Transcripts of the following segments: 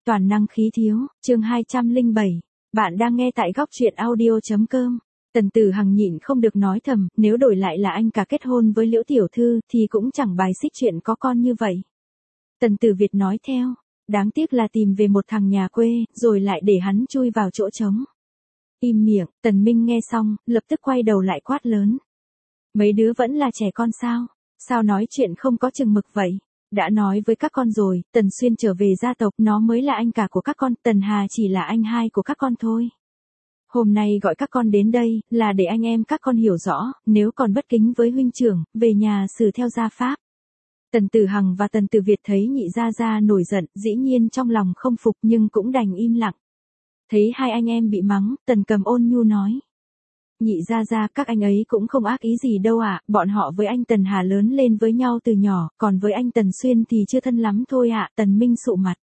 Toàn năng khí thiếu, chương 207. Bạn đang nghe tại góc truyện audio.com. Tần Tử Hằng nhịn không được nói thầm, nếu đổi lại là anh cả kết hôn với Liễu tiểu thư thì cũng chẳng bài xích chuyện có con như vậy. Tần Tử Việt nói theo, đáng tiếc là tìm về một thằng nhà quê, rồi lại để hắn chui vào chỗ trống. Im miệng, Tần Minh nghe xong, lập tức quay đầu lại quát lớn. Mấy đứa vẫn là trẻ con sao? Sao nói chuyện không có chừng mực vậy? Đã nói với các con rồi, Tần Xuyên trở về gia tộc, nó mới là anh cả của các con, Tần Hà chỉ là anh hai của các con thôi. Hôm nay gọi các con đến đây, là để anh em các con hiểu rõ, nếu còn bất kính với huynh trưởng, về nhà xử theo gia pháp. Tần Tử Hằng và Tần Tử Việt thấy nhị gia gia nổi giận, dĩ nhiên trong lòng không phục nhưng cũng đành im lặng. Thấy hai anh em bị mắng, Tần Cầm ôn nhu nói. Nhị gia gia, các anh ấy cũng không ác ý gì đâu ạ, bọn họ với anh Tần Hà lớn lên với nhau từ nhỏ, còn với anh Tần Xuyên thì chưa thân lắm thôi ạ. Tần Minh sụ mặt.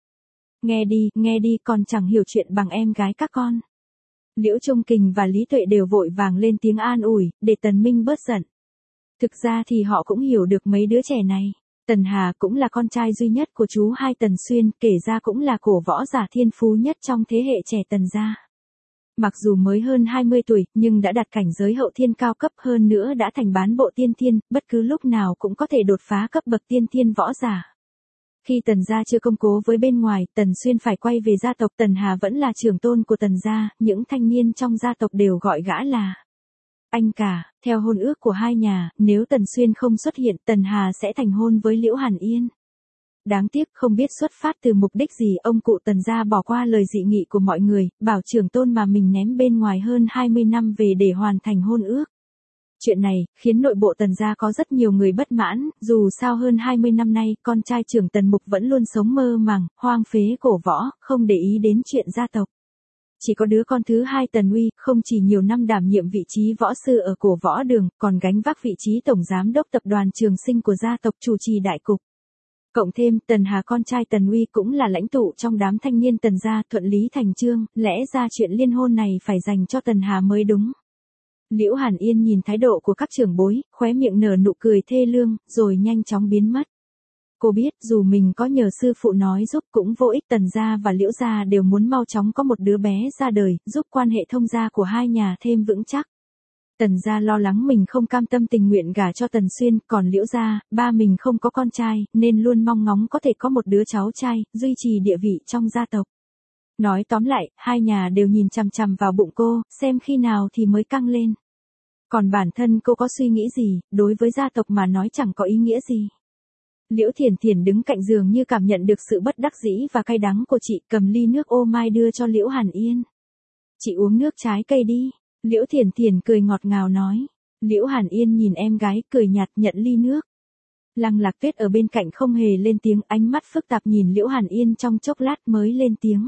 Nghe đi, còn chẳng hiểu chuyện bằng em gái các con. Liễu Trung Kình và Lý Tuệ đều vội vàng lên tiếng an ủi, để Tần Minh bớt giận. Thực ra thì họ cũng hiểu được mấy đứa trẻ này. Tần Hà cũng là con trai duy nhất của chú hai Tần Xuyên, kể ra cũng là cổ võ giả thiên phú nhất trong thế hệ trẻ Tần gia. Mặc dù mới hơn 20 tuổi, nhưng đã đạt cảnh giới hậu thiên cao cấp, hơn nữa đã thành bán bộ tiên thiên, bất cứ lúc nào cũng có thể đột phá cấp bậc tiên thiên võ giả. Khi Tần gia chưa công cố với bên ngoài, Tần Xuyên phải quay về gia tộc, Tần Hà vẫn là trưởng tôn của Tần gia, những thanh niên trong gia tộc đều gọi gã là anh cả. Theo hôn ước của hai nhà, nếu Tần Xuyên không xuất hiện, Tần Hà sẽ thành hôn với Liễu Hàn Yên. Đáng tiếc không biết xuất phát từ mục đích gì, ông cụ Tần gia bỏ qua lời dị nghị của mọi người, bảo trưởng tôn mà mình ném bên ngoài hơn 20 năm về để hoàn thành hôn ước. Chuyện này khiến nội bộ Tần gia có rất nhiều người bất mãn, dù sao hơn 20 năm nay, con trai trưởng Tần Mục vẫn luôn sống mơ màng, hoang phế cổ võ, không để ý đến chuyện gia tộc. Chỉ có đứa con thứ hai Tần Uy, không chỉ nhiều năm đảm nhiệm vị trí võ sư ở cổ võ đường, còn gánh vác vị trí tổng giám đốc tập đoàn Trường Sinh của gia tộc, chủ trì đại cục. Cộng thêm, Tần Hà con trai Tần Uy cũng là lãnh tụ trong đám thanh niên Tần gia, thuận lý thành chương, lẽ ra chuyện liên hôn này phải dành cho Tần Hà mới đúng. Liễu Hàn Yên nhìn thái độ của các trưởng bối, khóe miệng nở nụ cười thê lương, rồi nhanh chóng biến mất. Cô biết dù mình có nhờ sư phụ nói giúp cũng vô ích, Tần gia và Liễu gia đều muốn mau chóng có một đứa bé ra đời, giúp quan hệ thông gia của hai nhà thêm vững chắc. Tần gia lo lắng mình không cam tâm tình nguyện gả cho Tần Xuyên, còn Liễu gia, ba mình không có con trai, nên luôn mong ngóng có thể có một đứa cháu trai, duy trì địa vị trong gia tộc. Nói tóm lại, hai nhà đều nhìn chằm chằm vào bụng cô, xem khi nào thì mới căng lên. Còn bản thân cô có suy nghĩ gì, đối với gia tộc mà nói chẳng có ý nghĩa gì. Liễu Thiển Thiển đứng cạnh giường như cảm nhận được sự bất đắc dĩ và cay đắng của chị, cầm ly nước ô mai đưa cho Liễu Hàn Yên. Chị uống nước trái cây đi. Liễu Thiển Thiển cười ngọt ngào nói. Liễu Hàn Yên nhìn em gái, cười nhạt nhận ly nước. Lăng Lạc Tuyết ở bên cạnh không hề lên tiếng, ánh mắt phức tạp nhìn Liễu Hàn Yên trong chốc lát mới lên tiếng.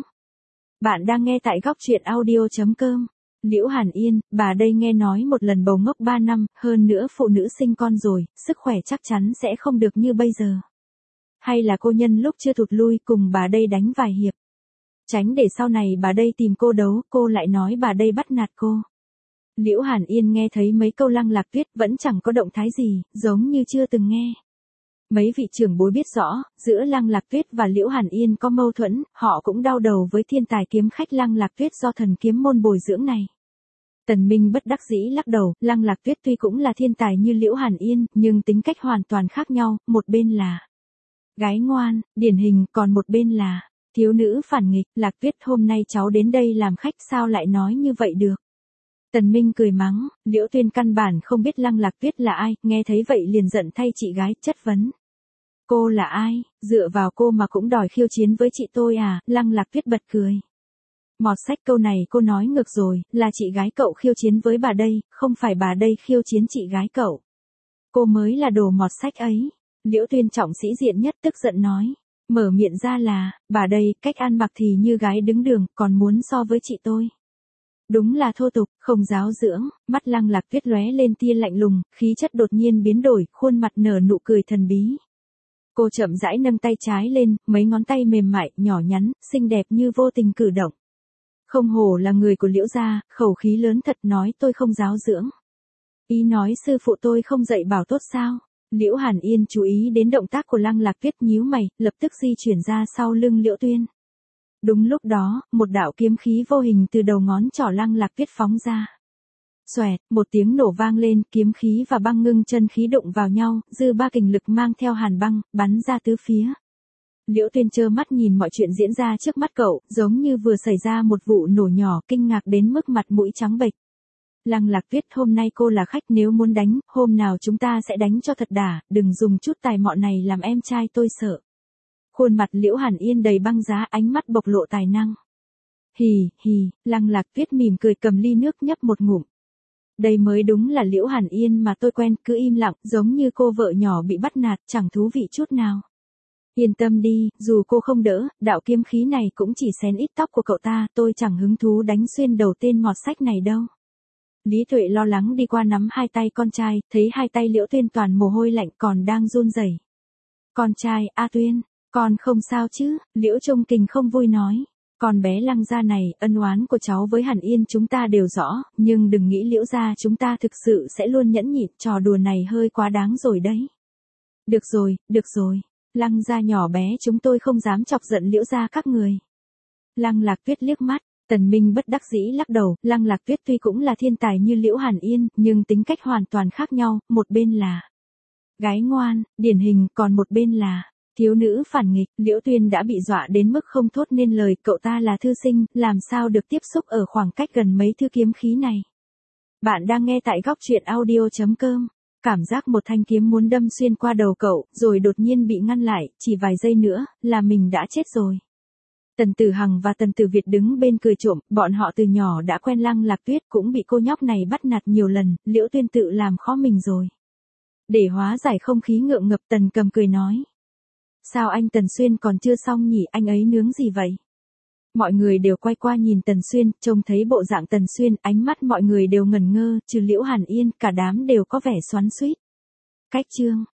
Bạn đang nghe tại góc truyện audio.com. Liễu Hàn Yên, bà đây nghe nói một lần bầu ngốc 3 năm, hơn nữa phụ nữ sinh con rồi, sức khỏe chắc chắn sẽ không được như bây giờ. Hay là cô nhân lúc chưa thụt lui cùng bà đây đánh vài hiệp. Tránh để sau này bà đây tìm cô đấu, cô lại nói bà đây bắt nạt cô. Liễu Hàn Yên nghe thấy mấy câu Lăng Lạc Tuyết vẫn chẳng có động thái gì, giống như chưa từng nghe. Mấy vị trưởng bối biết rõ, giữa Lăng Lạc Tuyết và Liễu Hàn Yên có mâu thuẫn, họ cũng đau đầu với thiên tài kiếm khách Lăng Lạc Tuyết do thần kiếm môn bồi dưỡng này. Tần Minh bất đắc dĩ lắc đầu, Lăng Lạc Tuyết tuy cũng là thiên tài như Liễu Hàn Yên, nhưng tính cách hoàn toàn khác nhau, một bên là gái ngoan, điển hình, còn một bên là thiếu nữ phản nghịch. Lạc Tuyết, hôm nay cháu đến đây làm khách sao lại nói như vậy được. Tần Minh cười mắng, Liễu Tuyên căn bản không biết Lăng Lạc Tuyết là ai, nghe thấy vậy liền giận thay chị gái, chất vấn. Cô là ai, dựa vào cô mà cũng đòi khiêu chiến với chị tôi à? Lăng Lạc Tuyết bật cười. Mọt sách, câu này cô nói ngược rồi, là chị gái cậu khiêu chiến với bà đây, không phải bà đây khiêu chiến chị gái cậu. Cô mới là đồ mọt sách ấy. Liễu Tuyên trọng sĩ diện nhất tức giận nói. Mở miệng ra là, bà đây, cách ăn mặc thì như gái đứng đường, còn muốn so với chị tôi. Đúng là thô tục, không giáo dưỡng. Mắt Lăng Lạc Tuyết lóe lên tia lạnh lùng, khí chất đột nhiên biến đổi, khuôn mặt nở nụ cười thần bí. Cô chậm rãi nâng tay trái lên, mấy ngón tay mềm mại, nhỏ nhắn, xinh đẹp như vô tình cử động. Không hổ là người của Liễu gia, khẩu khí lớn thật, nói tôi không giáo dưỡng. Ý nói sư phụ tôi không dạy bảo tốt sao? Liễu Hàn Yên chú ý đến động tác của Lăng Lạc Tuyết, nhíu mày, lập tức di chuyển ra sau lưng Liễu Tuyên. Đúng lúc đó, một đạo kiếm khí vô hình từ đầu ngón trỏ Lăng Lạc Tuyết phóng ra. Xoẹt, một tiếng nổ vang lên, kiếm khí và băng ngưng chân khí đụng vào nhau, dư ba kình lực mang theo hàn băng, bắn ra tứ phía. Liễu Tuyên trơ mắt nhìn mọi chuyện diễn ra trước mắt cậu, giống như vừa xảy ra một vụ nổ nhỏ, kinh ngạc đến mức mặt mũi trắng bệch. Lăng Lạc Tuyết, hôm nay cô là khách, nếu muốn đánh, hôm nào chúng ta sẽ đánh cho thật đà, đừng dùng chút tài mọn này làm em trai tôi sợ. Khuôn mặt Liễu Hàn Yên đầy băng giá, ánh mắt bộc lộ tài năng. Hì, hì, Lăng Lạc Tuyết mỉm cười cầm ly nước nhấp một ngụm. Đây mới đúng là Liễu Hàn Yên mà tôi quen, cứ im lặng, giống như cô vợ nhỏ bị bắt nạt, chẳng thú vị chút nào. Yên tâm đi, dù cô không đỡ, đạo kiếm khí này cũng chỉ xén ít tóc của cậu ta, tôi chẳng hứng thú đánh xuyên đầu tên mọt sách này đâu. Lý Tuệ lo lắng đi qua nắm hai tay con trai, thấy hai tay Liễu Tuyên toàn mồ hôi lạnh còn đang run rẩy. Con trai, A Tuyên, con không sao chứ? Liễu Trung Kình không vui nói. Con bé Lăng gia này, ân oán của cháu với Hàn Yên chúng ta đều rõ, nhưng đừng nghĩ Liễu gia chúng ta thực sự sẽ luôn nhẫn nhịn, trò đùa này hơi quá đáng rồi đấy. Được rồi, Lăng gia nhỏ bé chúng tôi không dám chọc giận Liễu gia các người. Lăng Lạc Tuyết liếc mắt, Tần Minh bất đắc dĩ lắc đầu, Lăng Lạc Tuyết tuy cũng là thiên tài như Liễu Hàn Yên, nhưng tính cách hoàn toàn khác nhau, một bên là gái ngoan, điển hình, còn một bên là thiếu nữ phản nghịch. Liễu Tuyên đã bị dọa đến mức không thốt nên lời, cậu ta là thư sinh, làm sao được tiếp xúc ở khoảng cách gần mấy thứ kiếm khí này. Bạn đang nghe tại góc truyện audio.com. Cảm giác một thanh kiếm muốn đâm xuyên qua đầu cậu, rồi đột nhiên bị ngăn lại, chỉ vài giây nữa, là mình đã chết rồi. Tần Tử Hằng và Tần Tử Việt đứng bên cười trộm, bọn họ từ nhỏ đã quen Lăng Lạc Tuyết, cũng bị cô nhóc này bắt nạt nhiều lần, Liễu Tuyên tự làm khó mình rồi. Để hóa giải không khí ngượng ngập, Tần Cầm cười nói. Sao anh Tần Xuyên còn chưa xong nhỉ, anh ấy nướng gì vậy? Mọi người đều quay qua nhìn Tần Xuyên, trông thấy bộ dạng Tần Xuyên, ánh mắt mọi người đều ngẩn ngơ, trừ Liễu Hàn Yên, cả đám đều có vẻ xoắn xuýt. Cách chương